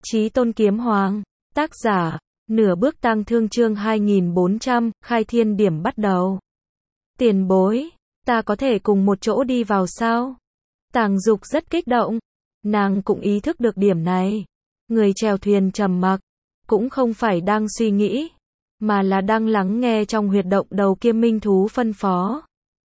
Chí Tôn Kiếm Hoàng, tác giả, Nửa Bước Tang Thương chương 2400, khai thiên điểm bắt đầu. Tiền bối, ta có thể cùng một chỗ đi vào sao? Tàng Dục rất kích động, nàng cũng ý thức được điểm này. Người chèo thuyền trầm mặc, cũng không phải đang suy nghĩ, mà là đang lắng nghe trong huyệt động đầu kia minh thú phân phó.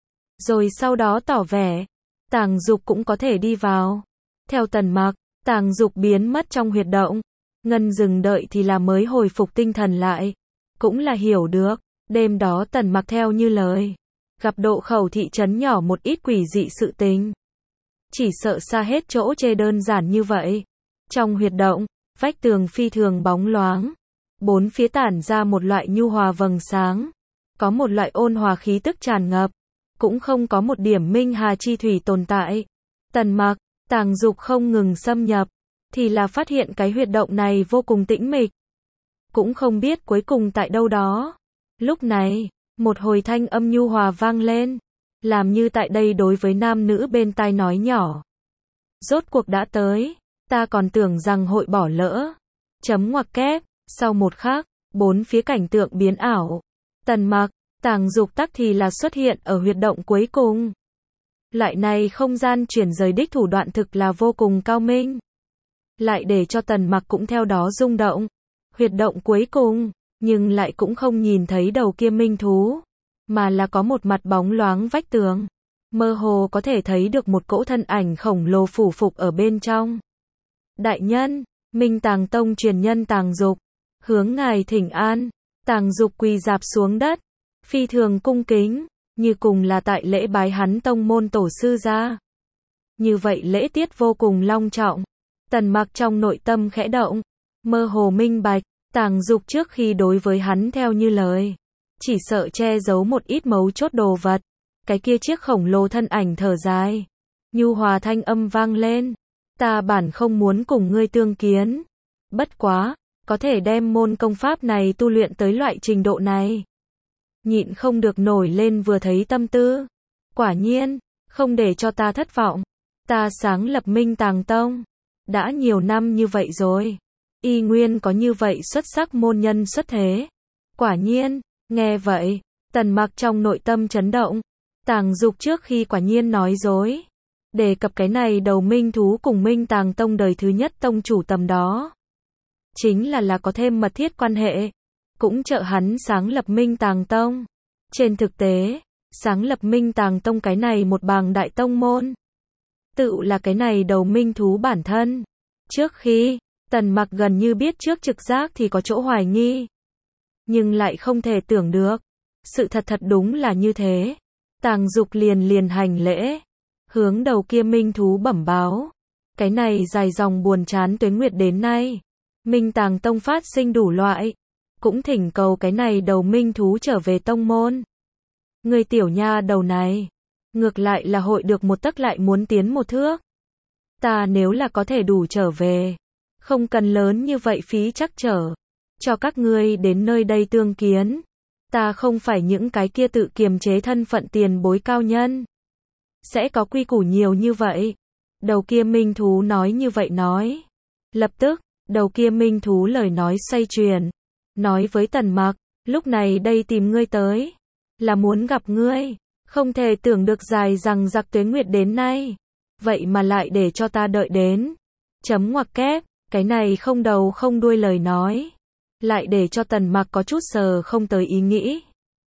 Rồi sau đó tỏ vẻ, Tàng Dục cũng có thể đi vào. Theo Tần Mặc, Tàng Dục biến mất trong huyệt động. Ngân dừng đợi thì là mới hồi phục tinh thần lại. Cũng là hiểu được, đêm đó Tần Mặc theo như lời. Gặp Độ Khẩu thị trấn nhỏ một ít quỷ dị sự tình. Chỉ sợ xa hết chỗ chê đơn giản như vậy. Trong huyệt động, vách tường phi thường bóng loáng. Bốn phía tản ra một loại nhu hòa vầng sáng. Có một loại ôn hòa khí tức tràn ngập. Cũng không có một điểm minh hà chi thủy tồn tại. Tần Mặc, Tàng Dục không ngừng xâm nhập, thì là phát hiện cái huyệt động này vô cùng tĩnh mịch. Cũng không biết cuối cùng tại đâu đó. Lúc này, một hồi thanh âm nhu hòa vang lên, làm như tại đây đối với nam nữ bên tai nói nhỏ. Rốt cuộc đã tới, ta còn tưởng rằng hội bỏ lỡ. Chấm ngoặc kép, sau một khắc, bốn phía cảnh tượng biến ảo. Tần Mặc, Tàng Dục tắc thì là xuất hiện ở huyệt động cuối cùng. Loại này không gian chuyển rời đích thủ đoạn thực là vô cùng cao minh. Lại để cho Tần Mặc cũng theo đó rung động. Huyệt động cuối cùng, nhưng lại cũng không nhìn thấy đầu kia minh thú, mà là có một mặt bóng loáng vách tường. Mơ hồ có thể thấy được một cỗ thân ảnh khổng lồ phủ phục ở bên trong. Đại nhân, Minh Tàng Tông truyền nhân Tàng Dục, hướng ngài thỉnh an. Tàng Dục quỳ rạp xuống đất, phi thường cung kính, như cùng là tại lễ bái hắn tông môn tổ sư ra. Như vậy lễ tiết vô cùng long trọng. Tần Mặc trong nội tâm khẽ động, mơ hồ minh bạch, Tàng Dục trước khi đối với hắn theo như lời, chỉ sợ che giấu một ít mấu chốt đồ vật. Cái kia chiếc khổng lồ thân ảnh thở dài, nhu hòa thanh âm vang lên, ta bản không muốn cùng ngươi tương kiến, bất quá, có thể đem môn công pháp này tu luyện tới loại trình độ này. Nhịn không được nổi lên vừa thấy tâm tư, quả nhiên, không để cho ta thất vọng, ta sáng lập Minh Tàng Tông. Đã nhiều năm như vậy rồi, y nguyên có như vậy xuất sắc môn nhân xuất thế. Quả nhiên, nghe vậy, Tần Mặc trong nội tâm chấn động. Tàng Dục trước khi quả nhiên nói dối, đề cập cái này đầu minh thú cùng Minh Tàng Tông đời thứ nhất tông chủ tầm đó. Chính là có thêm mật thiết quan hệ, cũng trợ hắn sáng lập Minh Tàng Tông. Trên thực tế, sáng lập Minh Tàng Tông cái này một bàng đại tông môn, tự là cái này đầu minh thú bản thân. Trước khi, Tần Mặc gần như biết trước trực giác thì có chỗ hoài nghi. Nhưng lại không thể tưởng được. Sự thật đúng là như thế. Tàng Dục liền hành lễ. Hướng đầu kia minh thú bẩm báo. Cái này dài dòng buồn chán tuế nguyệt đến nay. Minh Tàng Tông phát sinh đủ loại. Cũng thỉnh cầu cái này đầu minh thú trở về tông môn. Người tiểu nha đầu này. Ngược lại là hội được một tấc lại muốn tiến một thước. Ta nếu là có thể đủ trở về, không cần lớn như vậy phí trắc trở, cho các ngươi đến nơi đây tương kiến. Ta không phải những cái kia tự kiềm chế thân phận tiền bối cao nhân. Sẽ có quy củ nhiều như vậy. Đầu kia minh thú nói như vậy nói. Lập tức, đầu kia minh thú lời nói xoay chuyển. Nói với Tần Mặc, lúc này đây tìm ngươi tới, là muốn gặp ngươi. Không thể tưởng được dài rằng giặc tuế nguyệt đến nay. Vậy mà lại để cho ta đợi đến. Chấm ngoặc kép, cái này không đầu không đuôi lời nói. Lại để cho Tần Mặc có chút sờ không tới ý nghĩ.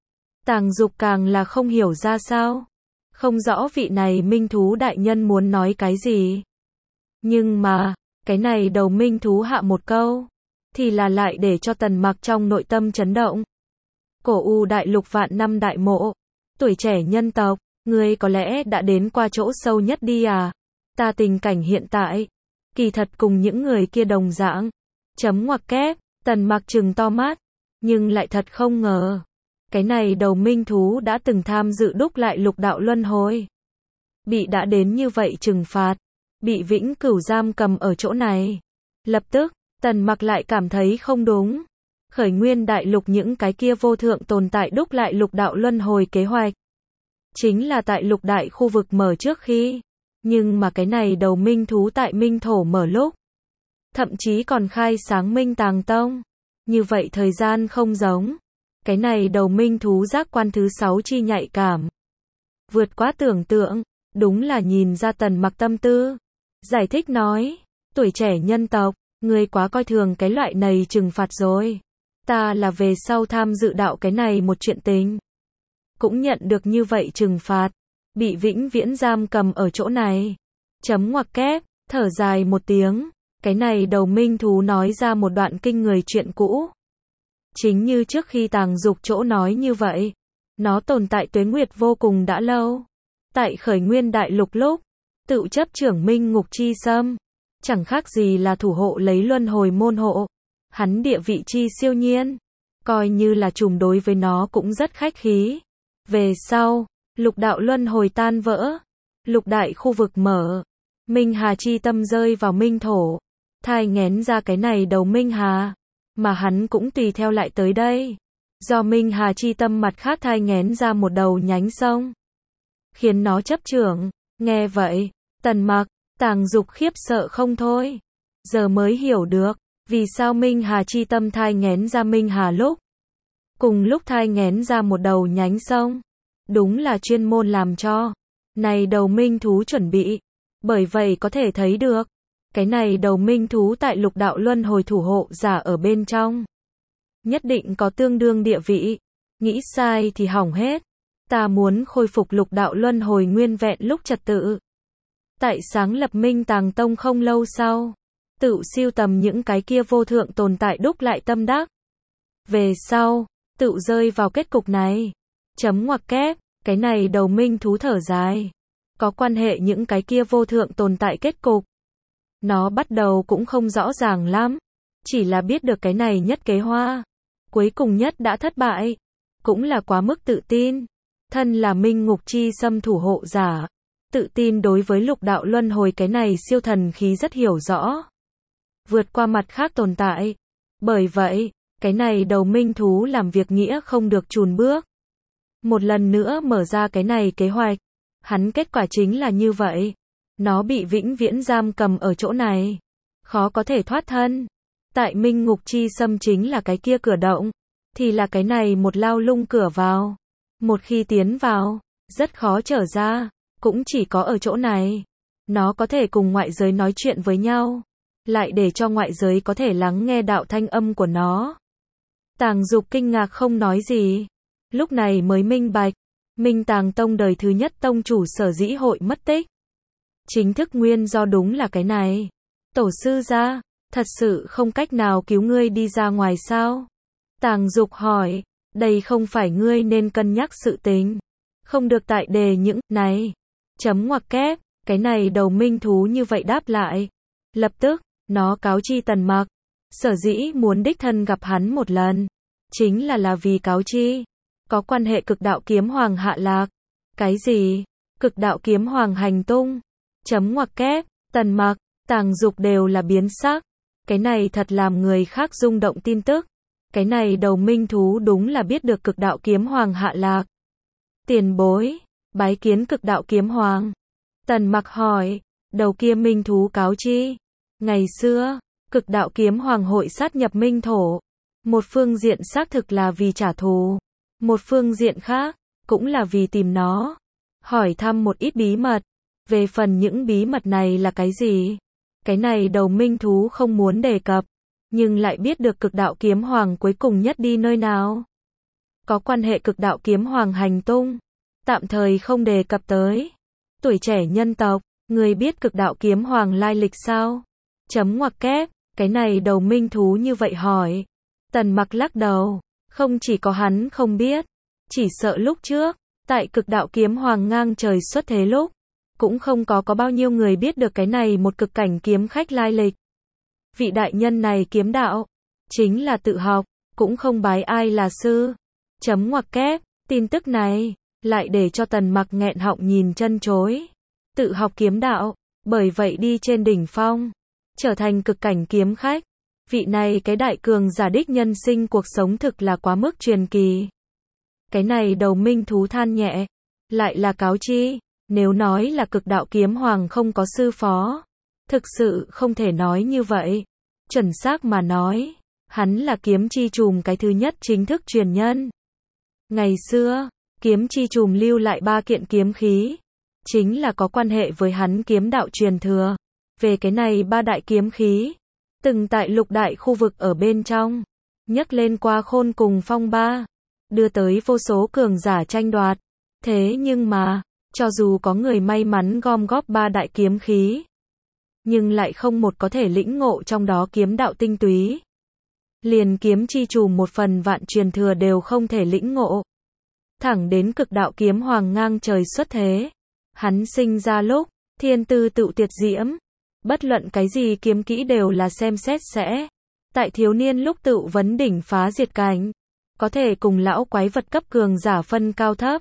Tàng Dục càng là không hiểu ra sao. Không rõ vị này minh thú đại nhân muốn nói cái gì. Nhưng mà, cái này đầu minh thú hạ một câu, thì là lại để cho Tần Mặc trong nội tâm chấn động. Cổ U đại lục vạn năm đại mộ. Tuổi trẻ nhân tộc, ngươi có lẽ đã đến qua chỗ sâu nhất đi à? Ta tình cảnh hiện tại, kỳ thật cùng những người kia đồng dạng. Chấm ngoặc kép, Tần Mặc trừng to mắt, nhưng lại thật không ngờ. Cái này đầu minh thú đã từng tham dự đúc lại lục đạo luân hồi. Bị đã đến như vậy trừng phạt, bị vĩnh cửu giam cầm ở chỗ này. Lập tức, Tần Mặc lại cảm thấy không đúng. Khởi nguyên đại lục những cái kia vô thượng tồn tại đúc lại lục đạo luân hồi kế hoạch. Chính là tại lục đại khu vực mở trước khi. Nhưng mà cái này đầu minh thú tại minh thổ mở lúc. thậm chí còn khai sáng Minh Tàng Tông. Như vậy thời gian không giống. Cái này đầu minh thú giác quan thứ 6 chi nhạy cảm. Vượt quá tưởng tượng, đúng là nhìn ra Tần Mặc tâm tư. Giải thích nói, tuổi trẻ nhân tộc, ngươi quá coi thường cái loại này trừng phạt rồi. Ta là về sau tham dự đạo cái này một chuyện tình. Cũng nhận được như vậy trừng phạt. Bị vĩnh viễn giam cầm ở chỗ này. Chấm ngoặc kép, thở dài một tiếng. Cái này đầu minh thú nói ra một đoạn kinh người chuyện cũ. Chính như trước khi Tàng Dục chỗ nói như vậy. Nó tồn tại tuế nguyệt vô cùng đã lâu. Tại khởi nguyên đại lục lúc, tự chấp trưởng minh ngục chi xâm. Chẳng khác gì là thủ hộ lấy luân hồi môn hộ. Hắn địa vị chi siêu nhiên. Coi như là trùm đối với nó cũng rất khách khí. Về sau, lục đạo luân hồi tan vỡ. Lục đại khu vực mở. Minh Hà chi tâm rơi vào minh thổ. Thai nghén ra cái này đầu Minh Hà. Mà hắn cũng tùy theo lại tới đây. Do Minh Hà chi tâm mặt khác thai nghén ra một đầu nhánh sông. Khiến nó chấp trưởng. Nghe vậy, Tần Mặc, Tàng Dục khiếp sợ không thôi. Giờ mới hiểu được, vì sao Minh Hà chi tâm thai nghén ra Minh Hà lúc. Cùng lúc thai nghén ra một đầu nhánh sông. Đúng là chuyên môn làm cho. Này đầu minh thú chuẩn bị. Bởi vậy có thể thấy được. Cái này đầu minh thú tại lục đạo luân hồi thủ hộ giả ở bên trong. Nhất định có tương đương địa vị. Nghĩ sai thì hỏng hết. Ta muốn khôi phục lục đạo luân hồi nguyên vẹn lúc trật tự. Tại sáng lập Minh Tàng Tông không lâu sau. Tự siêu tầm những cái kia vô thượng tồn tại đúc lại tâm đắc. Về sau, tự rơi vào kết cục này. Chấm ngoặc kép, cái này đầu minh thú thở dài. Có quan hệ những cái kia vô thượng tồn tại kết cục. Nó bắt đầu cũng không rõ ràng lắm. Chỉ là biết được cái này nhất kế hoa. Cuối cùng nhất đã thất bại. Cũng là quá mức tự tin. Thân là minh ngục chi xâm thủ hộ giả. Tự tin đối với lục đạo luân hồi cái này siêu thần khí rất hiểu rõ. Vượt qua mặt khác tồn tại. Bởi vậy, cái này đầu minh thú làm việc nghĩa không được chùn bước. Một lần nữa mở ra cái này kế hoạch. Hắn kết quả chính là như vậy. Nó bị vĩnh viễn giam cầm ở chỗ này. Khó có thể thoát thân. Tại minh ngục chi xâm chính là cái kia cửa động. Thì là cái này một lao lung cửa vào. Một khi tiến vào, rất khó trở ra. Cũng chỉ có ở chỗ này. Nó có thể cùng ngoại giới nói chuyện với nhau. Lại để cho ngoại giới có thể lắng nghe đạo thanh âm của nó. Tàng Dục kinh ngạc không nói gì. Lúc này mới minh bạch. Minh Tàng Tông đời thứ nhất tông chủ sở dĩ hội mất tích. Chính thức nguyên do đúng là cái này. Tổ sư gia, thật sự không cách nào cứu ngươi đi ra ngoài sao? Tàng Dục hỏi, đây không phải ngươi nên cân nhắc sự tình. Không được tại đề những này. Chấm ngoặc kép, cái này đầu minh thú như vậy đáp lại. Lập tức, nó cáo chi Tần Mặc. Sở dĩ muốn đích thân gặp hắn một lần. Chính là vì cáo chi. Có quan hệ cực đạo kiếm hoàng hạ lạc. Cái gì? Cực đạo kiếm hoàng hành tung. Chấm ngoặc kép, Tần Mặc, Tàng Dục đều là biến sắc. Cái này thật làm người khác rung động tin tức. Cái này đầu minh thú đúng là biết được cực đạo kiếm hoàng hạ lạc. Tiền bối, bái kiến cực đạo kiếm hoàng. Tần Mặc hỏi, đầu kia minh thú cáo chi. Ngày xưa, cực đạo kiếm hoàng hội sát nhập minh thổ. Một phương diện xác thực là vì trả thù. Một phương diện khác, cũng là vì tìm nó. Hỏi thăm một ít bí mật. Về phần những bí mật này là cái gì? Cái này đầu minh thú không muốn đề cập. Nhưng lại biết được cực đạo kiếm hoàng cuối cùng nhất đi nơi nào. Có quan hệ cực đạo kiếm hoàng hành tung. Tạm thời không đề cập tới. Tuổi trẻ nhân tộc, người biết cực đạo kiếm hoàng lai lịch sao? Chấm ngoặc kép, cái này đầu minh thú như vậy hỏi. Tần Mặc lắc đầu. Không chỉ có hắn không biết. Chỉ sợ lúc trước, tại cực đạo kiếm hoàng ngang trời xuất thế lúc. Cũng không có bao nhiêu người biết được cái này một cực cảnh kiếm khách lai lịch. Vị đại nhân này kiếm đạo. Chính là tự học. Cũng không bái ai là sư. Chấm ngoặc kép, tin tức này. Lại để cho Tần Mặc nghẹn họng nhìn chân chối. Tự học kiếm đạo. Bởi vậy đi trên đỉnh phong. Trở thành cực cảnh kiếm khách. Vị này cái đại cường giả đích nhân sinh cuộc sống thực là quá mức truyền kỳ. Cái này đầu minh thú than nhẹ. Lại là cáo chi. Nếu nói là cực đạo kiếm hoàng không có sư phó. Thực sự không thể nói như vậy. Chuẩn xác mà nói, hắn là kiếm chi trùm cái thứ nhất chính thức truyền nhân. Ngày xưa, kiếm chi trùm lưu lại 3 kiện kiếm khí, chính là có quan hệ với hắn kiếm đạo truyền thừa. Về cái này 3 đại kiếm khí, từng tại lục đại khu vực ở bên trong, nhấc lên qua khôn cùng phong ba, đưa tới vô số cường giả tranh đoạt. Thế nhưng mà, cho dù có người may mắn gom góp 3 đại kiếm khí, nhưng lại không một có thể lĩnh ngộ trong đó kiếm đạo tinh túy. Liền kiếm chi trùm 1 phần vạn truyền thừa đều không thể lĩnh ngộ. Thẳng đến cực đạo kiếm hoàng ngang trời xuất thế. Hắn sinh ra lúc, thiên tư tựu tuyệt diễm. Bất luận cái gì kiếm kỹ đều là xem xét sẽ. Tại thiếu niên lúc tựu vấn đỉnh phá diệt cảnh. Có thể cùng lão quái vật cấp cường giả phân cao thấp.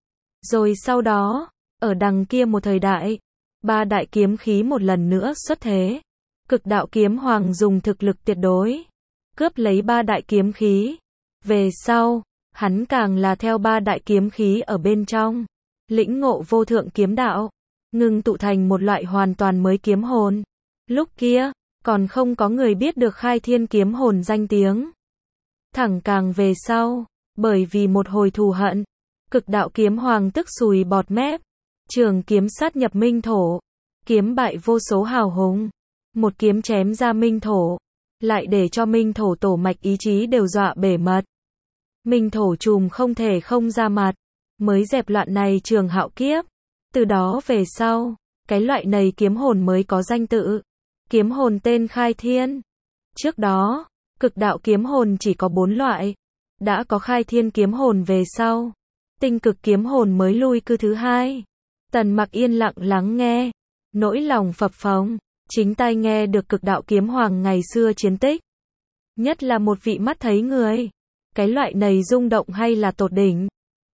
Rồi sau đó, ở đằng kia một thời đại, 3 đại kiếm khí một lần nữa xuất thế. Cực đạo kiếm hoàng dùng thực lực tuyệt đối, cướp lấy 3 đại kiếm khí. Về sau, hắn càng là theo 3 đại kiếm khí ở bên trong, lĩnh ngộ vô thượng kiếm đạo, ngưng tụ thành một loại hoàn toàn mới kiếm hồn. Lúc kia, còn không có người biết được khai thiên kiếm hồn danh tiếng. Thẳng càng về sau, bởi vì một hồi thù hận, cực đạo kiếm hoàng tức sùi bọt mép, trường kiếm sát nhập minh thổ, kiếm bại vô số hào hùng, một kiếm chém ra minh thổ, lại để cho minh thổ tổ mạch ý chí đều dọa bể mật. Minh thổ trùm không thể không ra mặt, mới dẹp loạn này trường hạo kiếp. Từ đó về sau, cái loại này kiếm hồn mới có danh tự. Kiếm hồn tên khai thiên. Trước đó, cực đạo kiếm hồn chỉ có 4 loại. Đã có khai thiên kiếm hồn về sau, tinh cực kiếm hồn mới lui cư thứ 2. Tần Mặc yên lặng lắng nghe, nỗi lòng phập phồng, chính tai nghe được cực đạo kiếm hoàng ngày xưa chiến tích. Nhất là một vị mắt thấy người. Cái loại này rung động hay là tột đỉnh.